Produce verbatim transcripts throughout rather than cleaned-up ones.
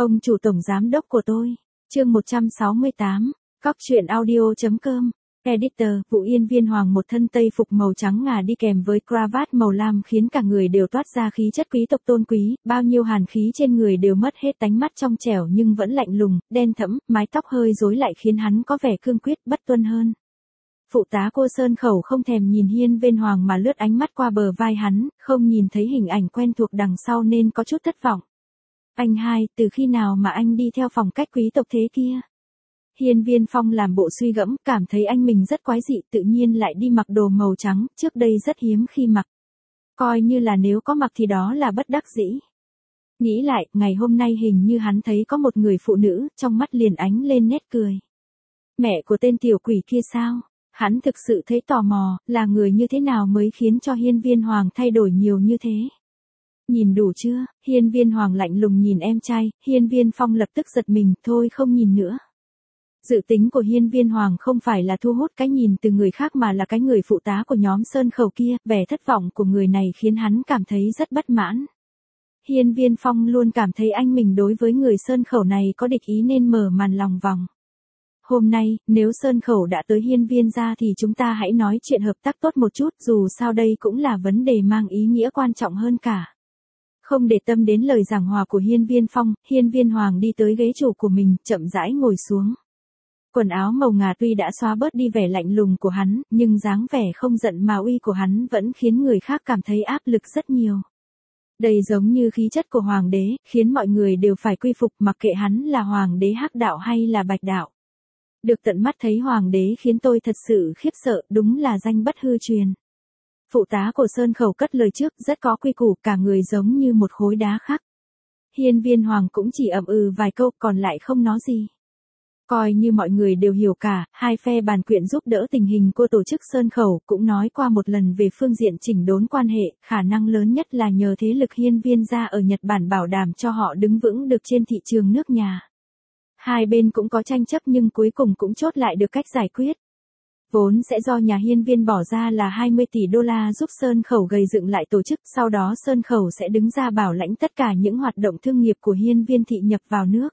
Ông chủ tổng giám đốc của tôi. Chương một trăm sáu mươi tám. Cóc truyện audio.com. Editor, Vũ Yên Viên Hoàng một thân tây phục màu trắng ngà đi kèm với cravat màu lam khiến cả người đều toát ra khí chất quý tộc tôn quý, bao nhiêu hàn khí trên người đều mất hết, tánh mắt trong trẻo nhưng vẫn lạnh lùng, đen thẫm, mái tóc hơi rối lại khiến hắn có vẻ cương quyết bất tuân hơn. Phụ tá cô Sơn Khẩu không thèm nhìn Hiên Viên Hoàng mà lướt ánh mắt qua bờ vai hắn, không nhìn thấy hình ảnh quen thuộc đằng sau nên có chút thất vọng. Anh hai, từ khi nào mà anh đi theo phong cách quý tộc thế kia? Hiên Viên Phong làm bộ suy gẫm, cảm thấy anh mình rất quái dị, tự nhiên lại đi mặc đồ màu trắng, trước đây rất hiếm khi mặc. Coi như là nếu có mặc thì đó là bất đắc dĩ. Nghĩ lại, ngày hôm nay hình như hắn thấy có một người phụ nữ, trong mắt liền ánh lên nét cười. Mẹ của tên tiểu quỷ kia sao? Hắn thực sự thấy tò mò, là người như thế nào mới khiến cho Hiên Viên Hoàng thay đổi nhiều như thế? Nhìn đủ chưa? Hiên Viên Hoàng lạnh lùng nhìn em trai, Hiên Viên Phong lập tức giật mình, thôi không nhìn nữa. Dự tính của Hiên Viên Hoàng không phải là thu hút cái nhìn từ người khác mà là cái người phụ tá của nhóm Sơn Khẩu kia, vẻ thất vọng của người này khiến hắn cảm thấy rất bất mãn. Hiên Viên Phong luôn cảm thấy anh mình đối với người Sơn Khẩu này có địch ý nên mở màn lòng vòng. Hôm nay, nếu Sơn Khẩu đã tới Hiên Viên gia thì chúng ta hãy nói chuyện hợp tác tốt một chút, dù sao đây cũng là vấn đề mang ý nghĩa quan trọng hơn cả. Không để tâm đến lời giảng hòa của Hiên Viên Phong, Hiên Viên Hoàng đi tới ghế chủ của mình, chậm rãi ngồi xuống. Quần áo màu ngà tuy đã xóa bớt đi vẻ lạnh lùng của hắn, nhưng dáng vẻ không giận mà uy của hắn vẫn khiến người khác cảm thấy áp lực rất nhiều. Đây giống như khí chất của hoàng đế, khiến mọi người đều phải quy phục mặc kệ hắn là hoàng đế hắc đạo hay là bạch đạo. Được tận mắt thấy hoàng đế khiến tôi thật sự khiếp sợ, đúng là danh bất hư truyền. Phụ tá của Sơn Khẩu cất lời trước, rất có quy củ, cả người giống như một khối đá khắc. Hiên Viên Hoàng cũng chỉ ậm ừ vài câu, còn lại không nói gì. Coi như mọi người đều hiểu cả, hai phe bàn quyện giúp đỡ tình hình của tổ chức Sơn Khẩu, cũng nói qua một lần về phương diện chỉnh đốn quan hệ, khả năng lớn nhất là nhờ thế lực Hiên Viên gia ở Nhật Bản bảo đảm cho họ đứng vững được trên thị trường nước nhà. Hai bên cũng có tranh chấp nhưng cuối cùng cũng chốt lại được cách giải quyết. Vốn sẽ do nhà Hiên Viên bỏ ra là hai mươi tỷ đô la giúp Sơn Khẩu gầy dựng lại tổ chức, sau đó Sơn Khẩu sẽ đứng ra bảo lãnh tất cả những hoạt động thương nghiệp của Hiên Viên thị nhập vào nước.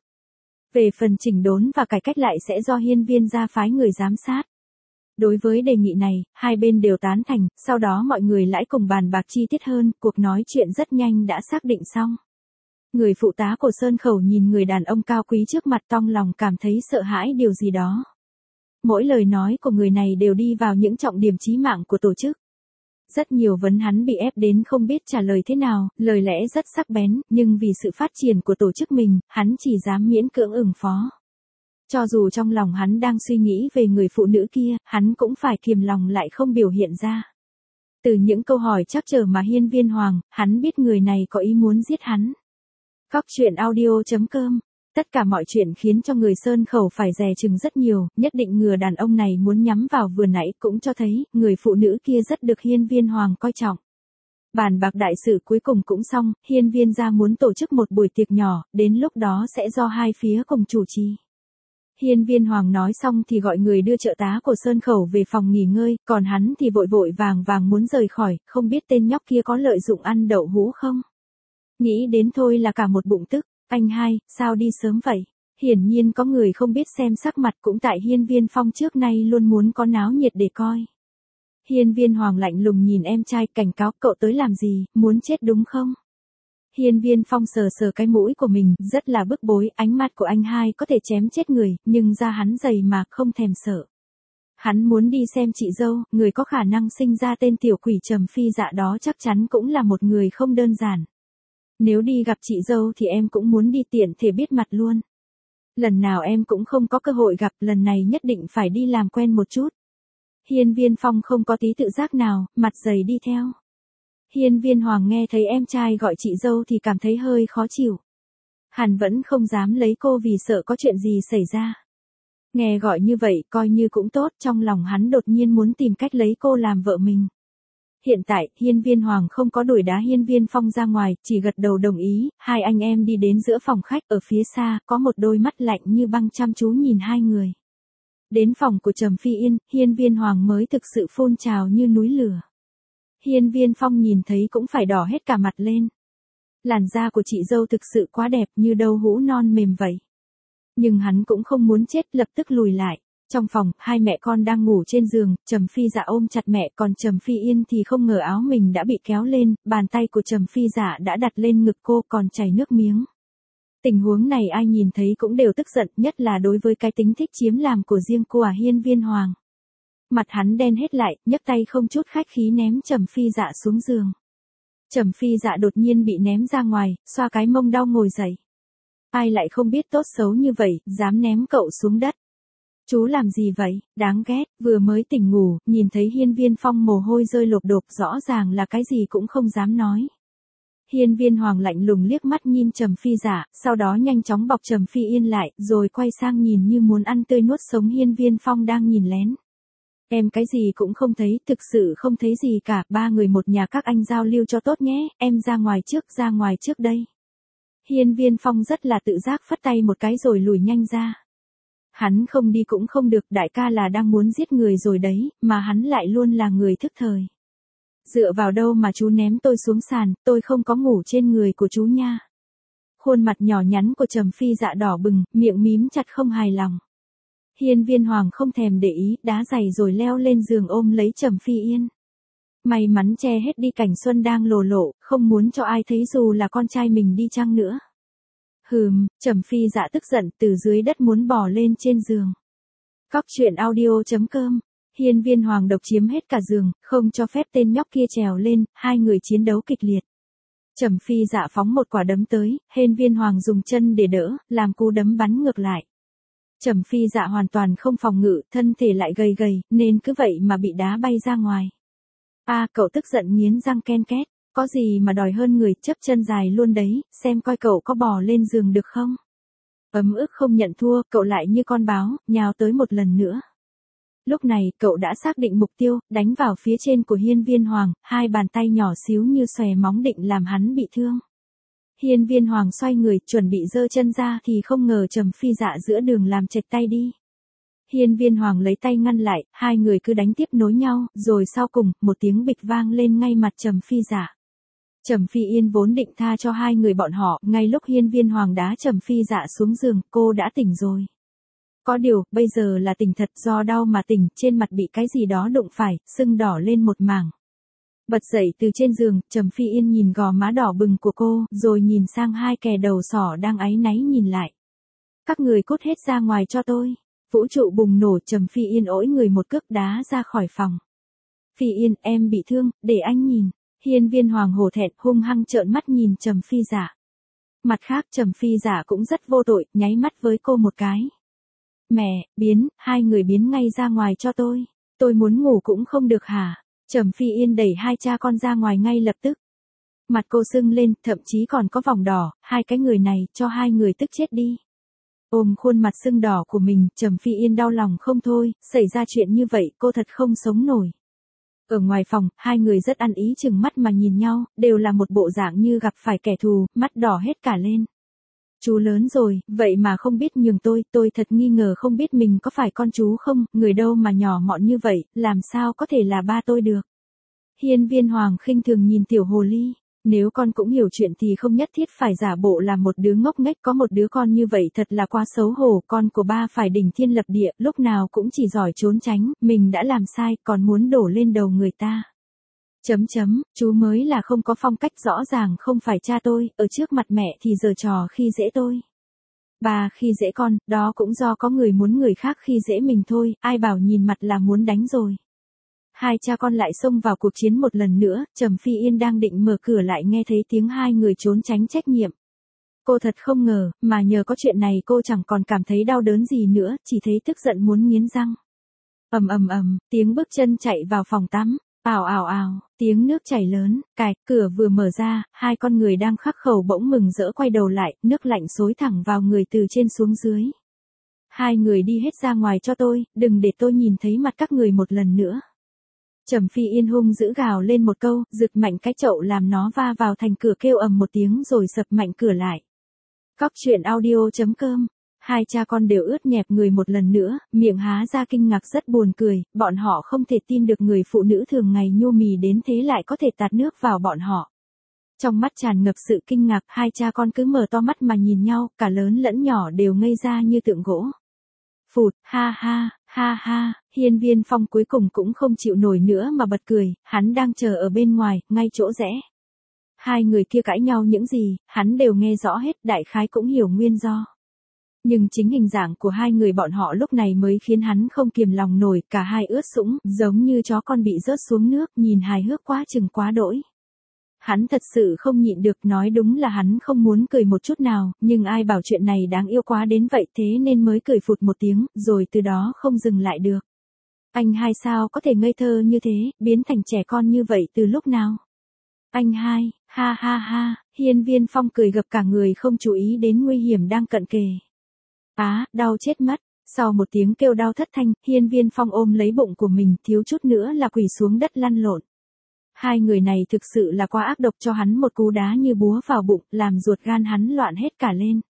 Về phần chỉnh đốn và cải cách lại sẽ do Hiên Viên gia phái người giám sát. Đối với đề nghị này, hai bên đều tán thành, sau đó mọi người lại cùng bàn bạc chi tiết hơn, cuộc nói chuyện rất nhanh đã xác định xong. Người phụ tá của Sơn Khẩu nhìn người đàn ông cao quý trước mặt, trong lòng cảm thấy sợ hãi điều gì đó. Mỗi lời nói của người này đều đi vào những trọng điểm chí mạng của tổ chức. Rất nhiều vấn hắn bị ép đến không biết trả lời thế nào, lời lẽ rất sắc bén, nhưng vì sự phát triển của tổ chức mình, hắn chỉ dám miễn cưỡng ứng phó. Cho dù trong lòng hắn đang suy nghĩ về người phụ nữ kia, hắn cũng phải kiềm lòng lại không biểu hiện ra. Từ những câu hỏi trắc trở mà Hiên Viên Hoàng, hắn biết người này có ý muốn giết hắn. Cóc truyện audio.com. Tất cả mọi chuyện khiến cho người Sơn Khẩu phải dè chừng rất nhiều, nhất định người đàn ông này muốn nhắm vào vừa nãy cũng cho thấy, người phụ nữ kia rất được Hiên Viên Hoàng coi trọng. Bàn bạc đại sự cuối cùng cũng xong, Hiên Viên gia muốn tổ chức một buổi tiệc nhỏ, đến lúc đó sẽ do hai phía cùng chủ trì. Hiên Viên Hoàng nói xong thì gọi người đưa trợ tá của Sơn Khẩu về phòng nghỉ ngơi, còn hắn thì vội vội vàng vàng muốn rời khỏi, không biết tên nhóc kia có lợi dụng ăn đậu hũ không? Nghĩ đến thôi là cả một bụng tức. Anh hai, sao đi sớm vậy? Hiển nhiên có người không biết xem sắc mặt, cũng tại Hiên Viên Phong trước nay luôn muốn có náo nhiệt để coi. Hiên Viên Hoàng lạnh lùng nhìn em trai, cảnh cáo, cậu tới làm gì, muốn chết đúng không? Hiên Viên Phong sờ sờ cái mũi của mình, rất là bức bối, ánh mắt của anh hai có thể chém chết người, nhưng da hắn dày mà không thèm sợ. Hắn muốn đi xem chị dâu, người có khả năng sinh ra tên tiểu quỷ Trầm Phi Dạ đó chắc chắn cũng là một người không đơn giản. Nếu đi gặp chị dâu thì em cũng muốn đi tiện thể biết mặt luôn. Lần nào em cũng không có cơ hội gặp, lần này nhất định phải đi làm quen một chút. Hiên Viên Phong không có tí tự giác nào, mặt dày đi theo. Hiên Viên Hoàng nghe thấy em trai gọi chị dâu thì cảm thấy hơi khó chịu. Hắn vẫn không dám lấy cô vì sợ có chuyện gì xảy ra. Nghe gọi như vậy coi như cũng tốt, trong lòng hắn đột nhiên muốn tìm cách lấy cô làm vợ mình. Hiện tại, Hiên Viên Hoàng không có đuổi đá Hiên Viên Phong ra ngoài, chỉ gật đầu đồng ý, hai anh em đi đến giữa phòng khách, ở phía xa, có một đôi mắt lạnh như băng chăm chú nhìn hai người. Đến phòng của Trầm Phi Yên, Hiên Viên Hoàng mới thực sự phun trào như núi lửa. Hiên Viên Phong nhìn thấy cũng phải đỏ hết cả mặt lên. Làn da của chị dâu thực sự quá đẹp như đâu hũ non mềm vậy. Nhưng hắn cũng không muốn chết, lập tức lùi lại. Trong phòng, hai mẹ con đang ngủ trên giường, Trầm Phi Dạ ôm chặt mẹ, còn Trầm Phi Yên thì không ngờ áo mình đã bị kéo lên, bàn tay của Trầm Phi Dạ đã đặt lên ngực cô còn chảy nước miếng. Tình huống này ai nhìn thấy cũng đều tức giận, nhất là đối với cái tính thích chiếm làm của riêng cô à Hiên Viên Hoàng. Mặt hắn đen hết lại, nhấc tay không chút khách khí ném Trầm Phi Dạ xuống giường. Trầm Phi Dạ đột nhiên bị ném ra ngoài, xoa cái mông đau ngồi dậy. Ai lại không biết tốt xấu như vậy, dám ném cậu xuống đất. Chú làm gì vậy, đáng ghét, vừa mới tỉnh ngủ, nhìn thấy Hiên Viên Phong mồ hôi rơi lộp đột, rõ ràng là cái gì cũng không dám nói. Hiên Viên Hoàng lạnh lùng liếc mắt nhìn Trầm Phi Dạ, sau đó nhanh chóng bọc Trầm Phi Yên lại, rồi quay sang nhìn như muốn ăn tươi nuốt sống Hiên Viên Phong đang nhìn lén. Em cái gì cũng không thấy, thực sự không thấy gì cả, ba người một nhà các anh giao lưu cho tốt nhé, em ra ngoài trước, ra ngoài trước đây. Hiên Viên Phong rất là tự giác phất tay một cái rồi lùi nhanh ra. Hắn không đi cũng không được, đại ca là đang muốn giết người rồi đấy, mà hắn lại luôn là người thức thời. Dựa vào đâu mà chú ném tôi xuống sàn, tôi không có ngủ trên người của chú nha. Khuôn mặt nhỏ nhắn của Trầm Phi Dạ đỏ bừng, miệng mím chặt không hài lòng. Hiên Viên Hoàng không thèm để ý, đá giày rồi leo lên giường ôm lấy Trầm Phi Yên. May mắn che hết đi cảnh xuân đang lồ lộ, không muốn cho ai thấy dù là con trai mình đi chăng nữa. Hừm, Trầm Phi Dạ tức giận từ dưới đất muốn bò lên trên giường. Cóc truyện audio chấm com. Hiên Viên Hoàng độc chiếm hết cả giường, không cho phép tên nhóc kia trèo lên, hai người chiến đấu kịch liệt. Trầm Phi Dạ phóng một quả đấm tới, Hiên Viên Hoàng dùng chân để đỡ, làm cú đấm bắn ngược lại. Trầm Phi Dạ hoàn toàn không phòng ngự, thân thể lại gầy gầy, nên cứ vậy mà bị đá bay ra ngoài. A à, cậu tức giận nghiến răng ken két, có gì mà đòi hơn người, chấp chân dài luôn đấy, xem coi cậu có bò lên giường được không. Ấm ức không nhận thua, cậu lại như con báo, nhào tới một lần nữa. Lúc này, cậu đã xác định mục tiêu, đánh vào phía trên của Hiên Viên Hoàng, hai bàn tay nhỏ xíu như xòe móng định làm hắn bị thương. Hiên Viên Hoàng xoay người, chuẩn bị giơ chân ra thì không ngờ Trầm Phi Dạ giữa đường làm chệch tay đi. Hiên Viên Hoàng lấy tay ngăn lại, hai người cứ đánh tiếp nối nhau, rồi sau cùng, một tiếng bịch vang lên ngay mặt Trầm Phi Dạ. Trầm Phi Yên vốn định tha cho hai người bọn họ, ngay lúc Hiên Viên Hoàng đá Trầm Phi Dạ xuống giường, cô đã tỉnh rồi. Có điều, bây giờ là tỉnh thật, do đau mà tỉnh, trên mặt bị cái gì đó đụng phải, sưng đỏ lên một mảng. Bật dậy từ trên giường, Trầm Phi Yên nhìn gò má đỏ bừng của cô, rồi nhìn sang hai kẻ đầu sỏ đang áy náy nhìn lại. Các người cút hết ra ngoài cho tôi. Vũ trụ bùng nổ, Trầm Phi Yên ỗi người một cước đá ra khỏi phòng. Phi Yên, em bị thương, để anh nhìn. Hiên Viên Hoàng hổ thẹn, hung hăng trợn mắt nhìn Trầm Phi Dạ. Mặt khác Trầm Phi Dạ cũng rất vô tội, nháy mắt với cô một cái. Mẹ, biến, hai người biến ngay ra ngoài cho tôi. Tôi muốn ngủ cũng không được hả? Trầm Phi Yên đẩy hai cha con ra ngoài ngay lập tức. Mặt cô sưng lên, thậm chí còn có vòng đỏ, hai cái người này, cho hai người tức chết đi. Ôm khuôn mặt sưng đỏ của mình, Trầm Phi Yên đau lòng không thôi, xảy ra chuyện như vậy, cô thật không sống nổi. Ở ngoài phòng, hai người rất ăn ý chừng mắt mà nhìn nhau, đều là một bộ dạng như gặp phải kẻ thù, mắt đỏ hết cả lên. Chú lớn rồi, vậy mà không biết nhường tôi, tôi thật nghi ngờ không biết mình có phải con chú không, người đâu mà nhỏ mọn như vậy, làm sao có thể là ba tôi được. Hiên Viên Hoàng khinh thường nhìn tiểu hồ ly, nếu con cũng hiểu chuyện thì không nhất thiết phải giả bộ là một đứa ngốc nghếch, có một đứa con như vậy thật là quá xấu hổ, con của ba phải đỉnh thiên lập địa, lúc nào cũng chỉ giỏi trốn tránh, mình đã làm sai, còn muốn đổ lên đầu người ta. Chấm chấm, chú mới là không có phong cách, rõ ràng không phải cha tôi, ở trước mặt mẹ thì giở trò khi dễ tôi. Bà khi dễ con, đó cũng do có người muốn người khác khi dễ mình thôi, ai bảo nhìn mặt là muốn đánh rồi. Hai cha con lại xông vào cuộc chiến một lần nữa, Trầm Phi Yên đang định mở cửa lại nghe thấy tiếng hai người trốn tránh trách nhiệm. Cô thật không ngờ, mà nhờ có chuyện này cô chẳng còn cảm thấy đau đớn gì nữa, chỉ thấy tức giận muốn nghiến răng. Ầm ầm ầm, tiếng bước chân chạy vào phòng tắm. Ào ào ào, tiếng nước chảy lớn, cạch, cửa vừa mở ra, hai con người đang khắc khẩu bỗng mừng rỡ quay đầu lại, nước lạnh xối thẳng vào người từ trên xuống dưới. Hai người đi hết ra ngoài cho tôi, đừng để tôi nhìn thấy mặt các người một lần nữa. Trầm Phi Yên hung dữ gào lên một câu, giựt mạnh cái chậu làm nó va vào thành cửa, kêu ầm một tiếng rồi sập mạnh cửa lại. Cóc truyện audio chấm com. Hai cha con đều ướt nhẹp người một lần nữa, miệng há ra kinh ngạc rất buồn cười, bọn họ không thể tin được người phụ nữ thường ngày nhu mì đến thế lại có thể tạt nước vào bọn họ. Trong mắt tràn ngập sự kinh ngạc, hai cha con cứ mở to mắt mà nhìn nhau, cả lớn lẫn nhỏ đều ngây ra như tượng gỗ. Phụt, ha ha, ha ha, Hiên Viên Phong cuối cùng cũng không chịu nổi nữa mà bật cười, hắn đang chờ ở bên ngoài, ngay chỗ rẽ. Hai người kia cãi nhau những gì, hắn đều nghe rõ hết, đại khái cũng hiểu nguyên do. Nhưng chính hình dạng của hai người bọn họ lúc này mới khiến hắn không kiềm lòng nổi, cả hai ướt sũng, giống như chó con bị rớt xuống nước, nhìn hài hước quá chừng quá đỗi. Hắn thật sự không nhịn được, nói đúng là hắn không muốn cười một chút nào, nhưng ai bảo chuyện này đáng yêu quá đến vậy, thế nên mới cười phụt một tiếng, rồi từ đó không dừng lại được. Anh hai sao có thể ngây thơ như thế, biến thành trẻ con như vậy từ lúc nào? Anh hai, ha ha ha, Hiên Viên Phong cười gập cả người không chú ý đến nguy hiểm đang cận kề. Á, đau chết mất. Sau một tiếng kêu đau thất thanh, Hiên Viên Phong ôm lấy bụng của mình, thiếu chút nữa là quỳ xuống đất lăn lộn. Hai người này thực sự là quá ác độc, cho hắn một cú đá như búa vào bụng, làm ruột gan hắn loạn hết cả lên.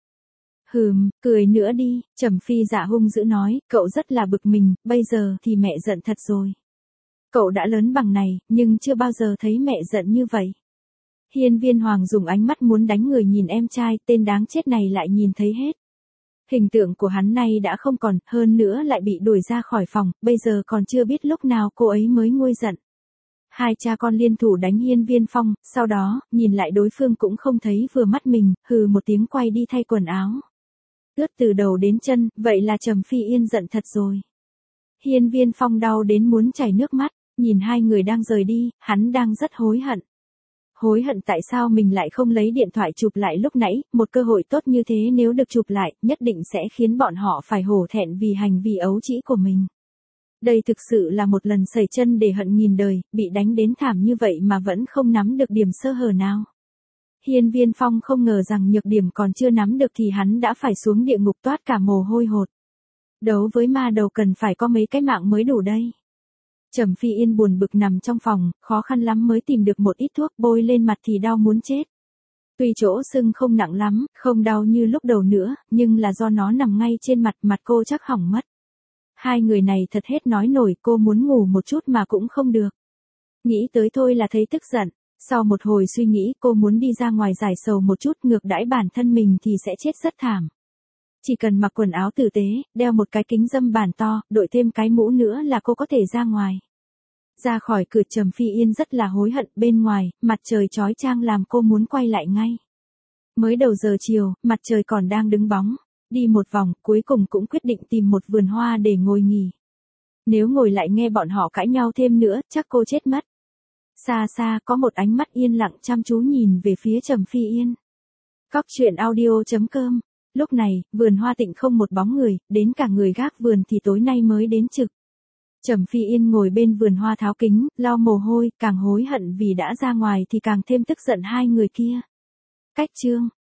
Hừm, cười nữa đi, Trầm Phi Dạ hung dữ nói, cậu rất là bực mình, bây giờ thì mẹ giận thật rồi. Cậu đã lớn bằng này, nhưng chưa bao giờ thấy mẹ giận như vậy. Hiên Viên Hoàng dùng ánh mắt muốn đánh người nhìn em trai, tên đáng chết này lại nhìn thấy hết. Hình tượng của hắn nay đã không còn, hơn nữa lại bị đuổi ra khỏi phòng, bây giờ còn chưa biết lúc nào cô ấy mới nguôi giận. Hai cha con liên thủ đánh Hiên Viên Phong, sau đó, nhìn lại đối phương cũng không thấy vừa mắt mình, hừ một tiếng quay đi thay quần áo. Ướt từ đầu đến chân, vậy là Trầm Phi Yên giận thật rồi. Hiên Viên Phong đau đến muốn chảy nước mắt, nhìn hai người đang rời đi, hắn đang rất hối hận. Hối hận tại sao mình lại không lấy điện thoại chụp lại lúc nãy, một cơ hội tốt như thế nếu được chụp lại, nhất định sẽ khiến bọn họ phải hổ thẹn vì hành vi ấu trĩ của mình. Đây thực sự là một lần sẩy chân để hận nghìn đời, bị đánh đến thảm như vậy mà vẫn không nắm được điểm sơ hở nào. Hiên Viên Phong không ngờ rằng nhược điểm còn chưa nắm được thì hắn đã phải xuống địa ngục toát cả mồ hôi hột. Đấu với ma đầu cần phải có mấy cái mạng mới đủ đây. Trầm Phi Yên buồn bực nằm trong phòng, khó khăn lắm mới tìm được một ít thuốc bôi lên mặt thì đau muốn chết. Tuy chỗ sưng không nặng lắm, không đau như lúc đầu nữa, nhưng là do nó nằm ngay trên mặt, mặt cô chắc hỏng mất. Hai người này thật hết nói nổi, cô muốn ngủ một chút mà cũng không được. Nghĩ tới thôi là thấy tức giận. Sau một hồi suy nghĩ, cô muốn đi ra ngoài giải sầu một chút, ngược đãi bản thân mình thì sẽ chết rất thảm. Chỉ cần mặc quần áo tử tế, đeo một cái kính râm bản to, đội thêm cái mũ nữa là cô có thể ra ngoài. Ra khỏi cửa, Trầm Phi Yên rất là hối hận, bên ngoài, mặt trời chói chang làm cô muốn quay lại ngay. Mới đầu giờ chiều, mặt trời còn đang đứng bóng. Đi một vòng, cuối cùng cũng quyết định tìm một vườn hoa để ngồi nghỉ. Nếu ngồi lại nghe bọn họ cãi nhau thêm nữa, chắc cô chết mất. Xa xa có một ánh mắt yên lặng chăm chú nhìn về phía Trầm Phi Yên. Cóc truyện audio chấm com. Lúc này, vườn hoa tịnh không một bóng người, đến cả người gác vườn thì tối nay mới đến trực. Trầm Phi Yên ngồi bên vườn hoa tháo kính, lau mồ hôi, càng hối hận vì đã ra ngoài thì càng thêm tức giận hai người kia. Cách chương